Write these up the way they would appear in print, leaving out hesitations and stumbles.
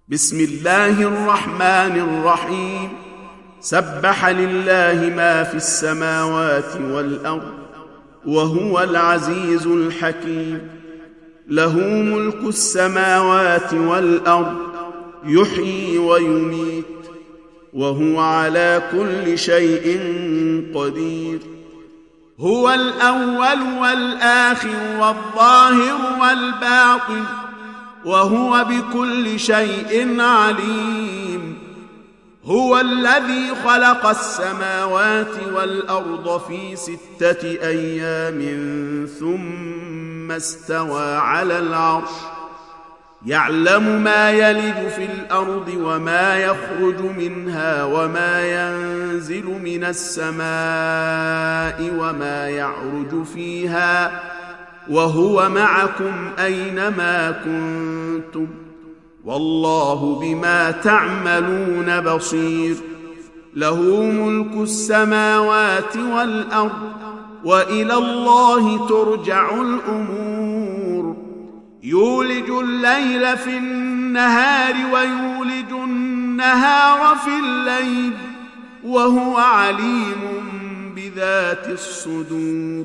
بسم الله الرحمن الرحيم. سبح لله ما في السماوات والأرض وهو العزيز الحكيم. له ملك السماوات والأرض يحيي ويميت وهو على كل شيء قدير. هو الأول والآخر والظاهر والباطن وهو بكل شيء عليم. هو الذي خلق السماوات والأرض في 6 أيام ثم استوى على العرش. يعلم ما يلج في الأرض وما يخرج منها وما ينزل من السماء وما يعرج فيها وهو معكم أينما كنتم والله بما تعملون بصير. له ملك السماوات والأرض وإلى الله ترجع الأمور. يولج الليل في النهار ويولج النهار في الليل وهو عليم بذات الصدور.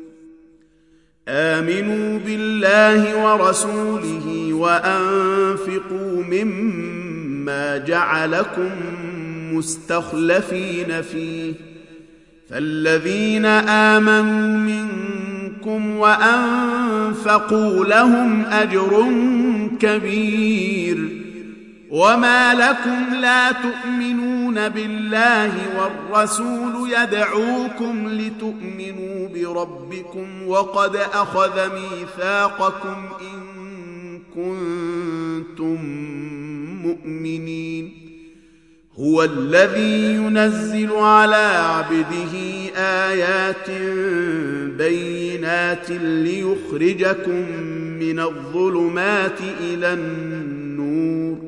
آمنوا بالله ورسوله وأنفقوا مما جعلكم مستخلفين فيه. فالذين آمنوا منكم وأنفقوا لهم أجر كبير. وما لكم لا تؤمنون بالله والرسول يدعوكم لتؤمنوا بربكم وقد أخذ ميثاقكم إن كنتم مؤمنين. هو الذي ينزل على عبده آيات بينات ليخرجكم من الظلمات إلى النور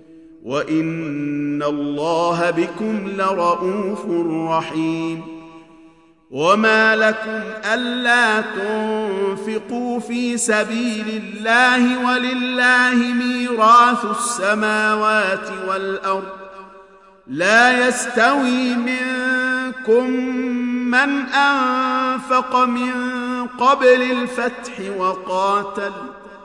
وإن الله بكم لرؤوف رحيم. وما لكم ألا تنفقوا في سبيل الله ولله ميراث السماوات والأرض. لا يستوي منكم من أنفق من قبل الفتح وقاتل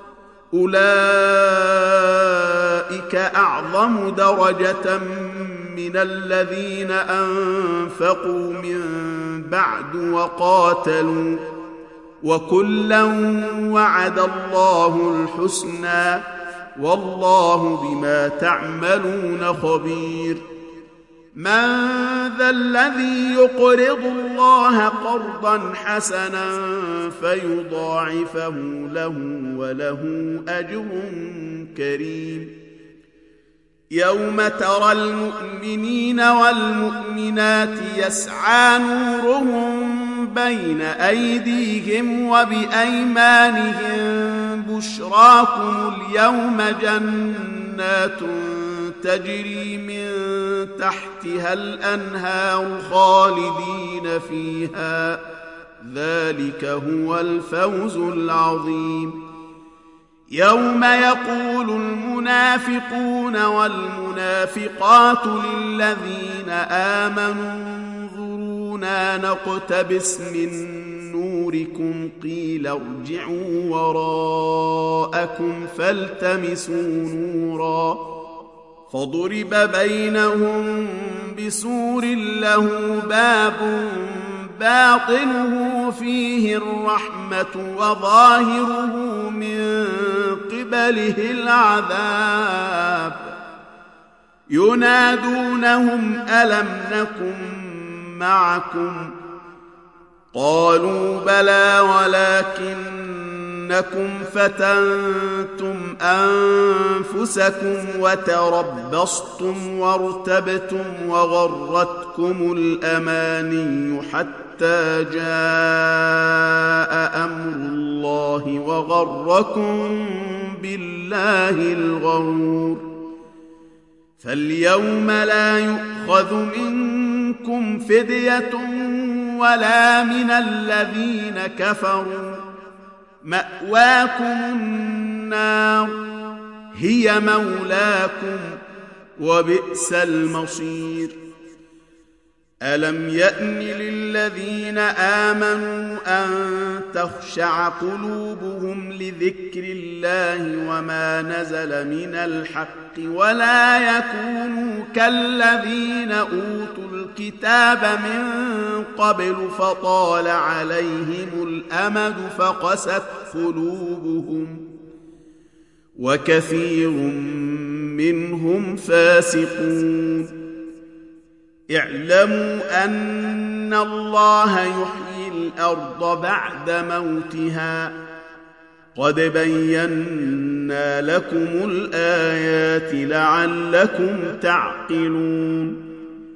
أولئك أعظم درجة من الذين أنفقوا من بعد وقاتلوا وكلا وعد الله الحسنى والله بما تعملون خبير. من ذا الذي يقرض الله قرضا حسنا فيضاعفه له وله أجر كريم. يوم ترى المؤمنين والمؤمنات يسعى نورهم بين أيديهم وبأيمانهم بشراكم اليوم جنات تجري من تحتها الأنهار خالدين فيها ذلك هو الفوز العظيم. يوم يقول المنافقون والمنافقات للذين آمنوا انظرونا نقتبس من نوركم قيل ارجعوا وراءكم فالتمسوا نورا فضرب بينهم بسور له باب باطنه فيه الرحمة وظاهره من قبله العذاب. ينادونهم ألم نكن معكم قالوا بلى ولكنكم فتنتم أنفسكم وتربصتم وارتبتم وغرتكم الأماني حتى جاء أمر الله وغركم بالله الغرور. فاليوم لا يؤخذ منكم فدية ولا من الذين كفروا. مأواكم النار هي مولاكم وبئس المصير. ألم يأن للذين آمنوا أن تخشع قلوبهم لذكر الله وما نزل من الحق ولا يكونوا كالذين أوتوا الكتاب من قبل فطال عليهم الأمد فقست قلوبهم وكثير منهم فاسقون. اعلموا أن الله يحيي الأرض بعد موتها قد بينا لكم الآيات لعلكم تعقلون.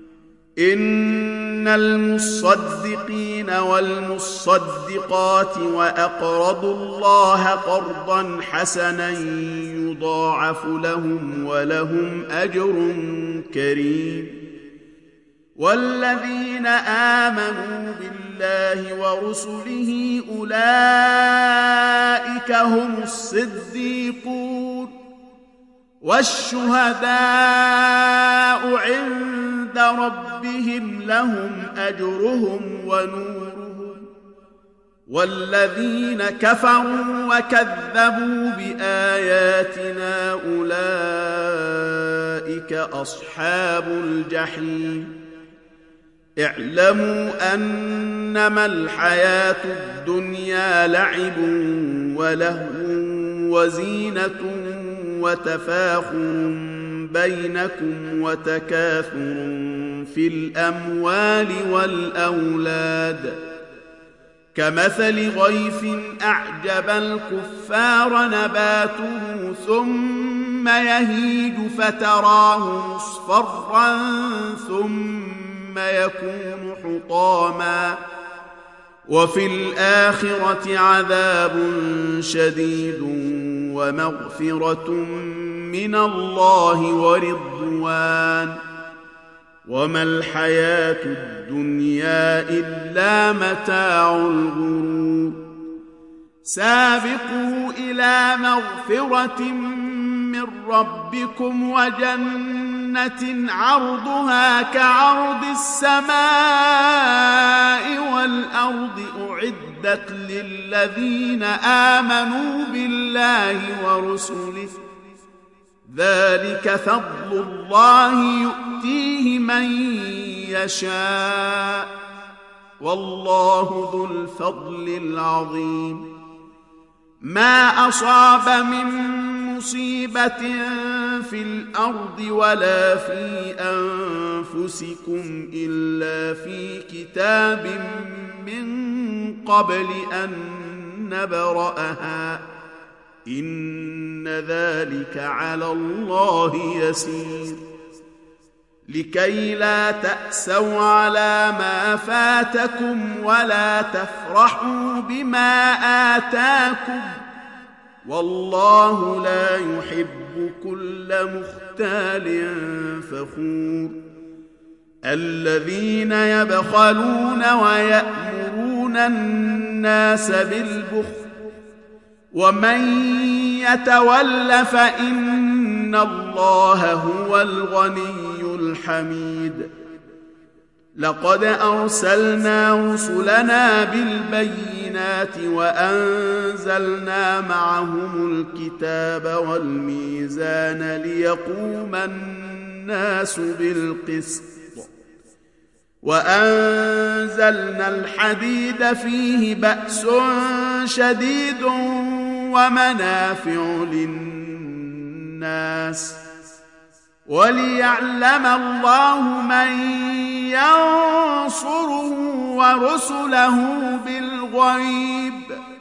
إن المصدقين والمصدقات وأقرضوا الله قرضا حسنا يضاعف لهم ولهم أجر كريم. والذين آمنوا بالله ورسله أولئك هم الصديقون والشهداء عند ربهم لهم أجرهم ونورهم. والذين كفروا وكذبوا بآياتنا أولئك أصحاب الجحيم. اعلموا أنما الحياة الدنيا لعب ولهو وزينة وتفاخر بينكم وتكاثر في الأموال والأولاد كمثل غيث أعجب الكفار نباته ثم يهيج فتراه مصفرا ثم يكون حطاما وفي الآخرة عذاب شديد ومغفرة من الله ورضوان وما الحياة الدنيا إلا متاع الغرور. سابقوا إلى مغفرة من ربكم وجنة عرضها كعرض السماء والأرض أعدت للذين آمنوا بالله ورسله ذلك فضل الله يؤتيه من يشاء والله ذو الفضل العظيم. ما أصاب من مصيبة في الأرض ولا في أنفسكم إلا في كتاب من قبل أن نبرأها إن ذلك على الله يسير. لكي لا تأسوا على ما فاتكم ولا تفرحوا بما آتاكم والله لا يحب كل مختال فخور. الذين يبخلون ويأمرون الناس بالبخل ومن يتول فإن الله هو الغني الحميد. لقد أرسلنا رسلنا بالبينات وأنزلنا معهم الكتاب والميزان ليقوم الناس بالقسط وأنزلنا الحديد فيه بأس شديد ومنافع للناس وليعلم الله من ينصره ورسله بالغيب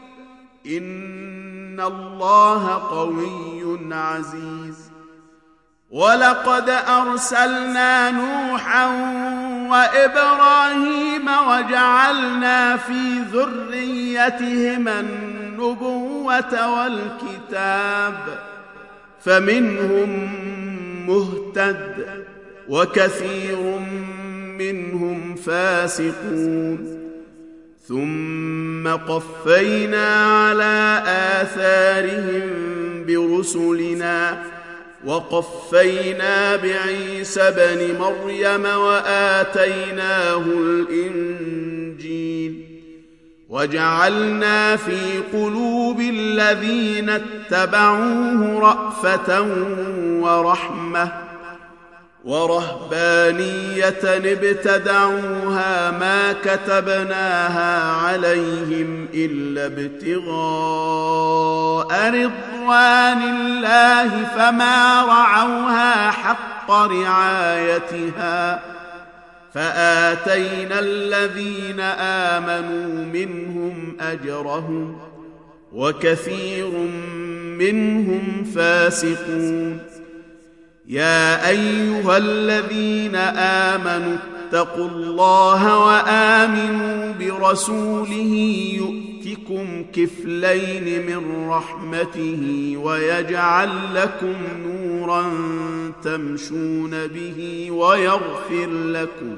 إن الله قوي عزيز. ولقد أرسلنا نوحا وإبراهيم وجعلنا في ذريتهما النبوة والكتاب فمنهم مهتد وكثير منهم فاسقون. ثم قفينا على آثارهم برسلنا وقفينا بعيسى بن مريم وآتيناه الإنجيل وجعلنا في قلوب الذين اتبعوه رأفة ورحمة ورهبانية ابتدعوها ما كتبناها عليهم إلا ابتغاء رضوان الله فما رعوها حق رعايتها فآتينا الذين آمنوا منهم أجرهم وكثير منهم فاسقون. يا أيها الذين آمنوا اتقوا الله وآمنوا برسوله يؤتكم كفلين من رحمته ويجعل لكم نورا تمشون به ويغفر لكم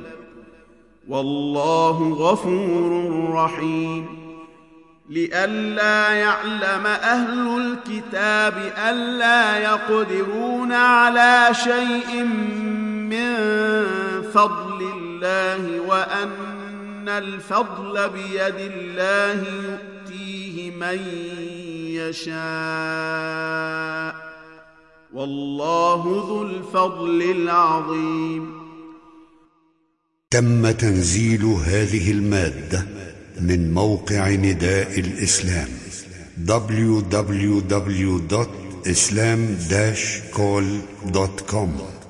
والله غفور رحيم. لئلا يعلم أهل الكتاب ألا يقدرون على شيء من فضل الله وأن الفضل بيد الله يؤتيه من يشاء والله ذو الفضل العظيم. تم تنزيل هذه المادة من موقع نداء الإسلام www.islam-call.com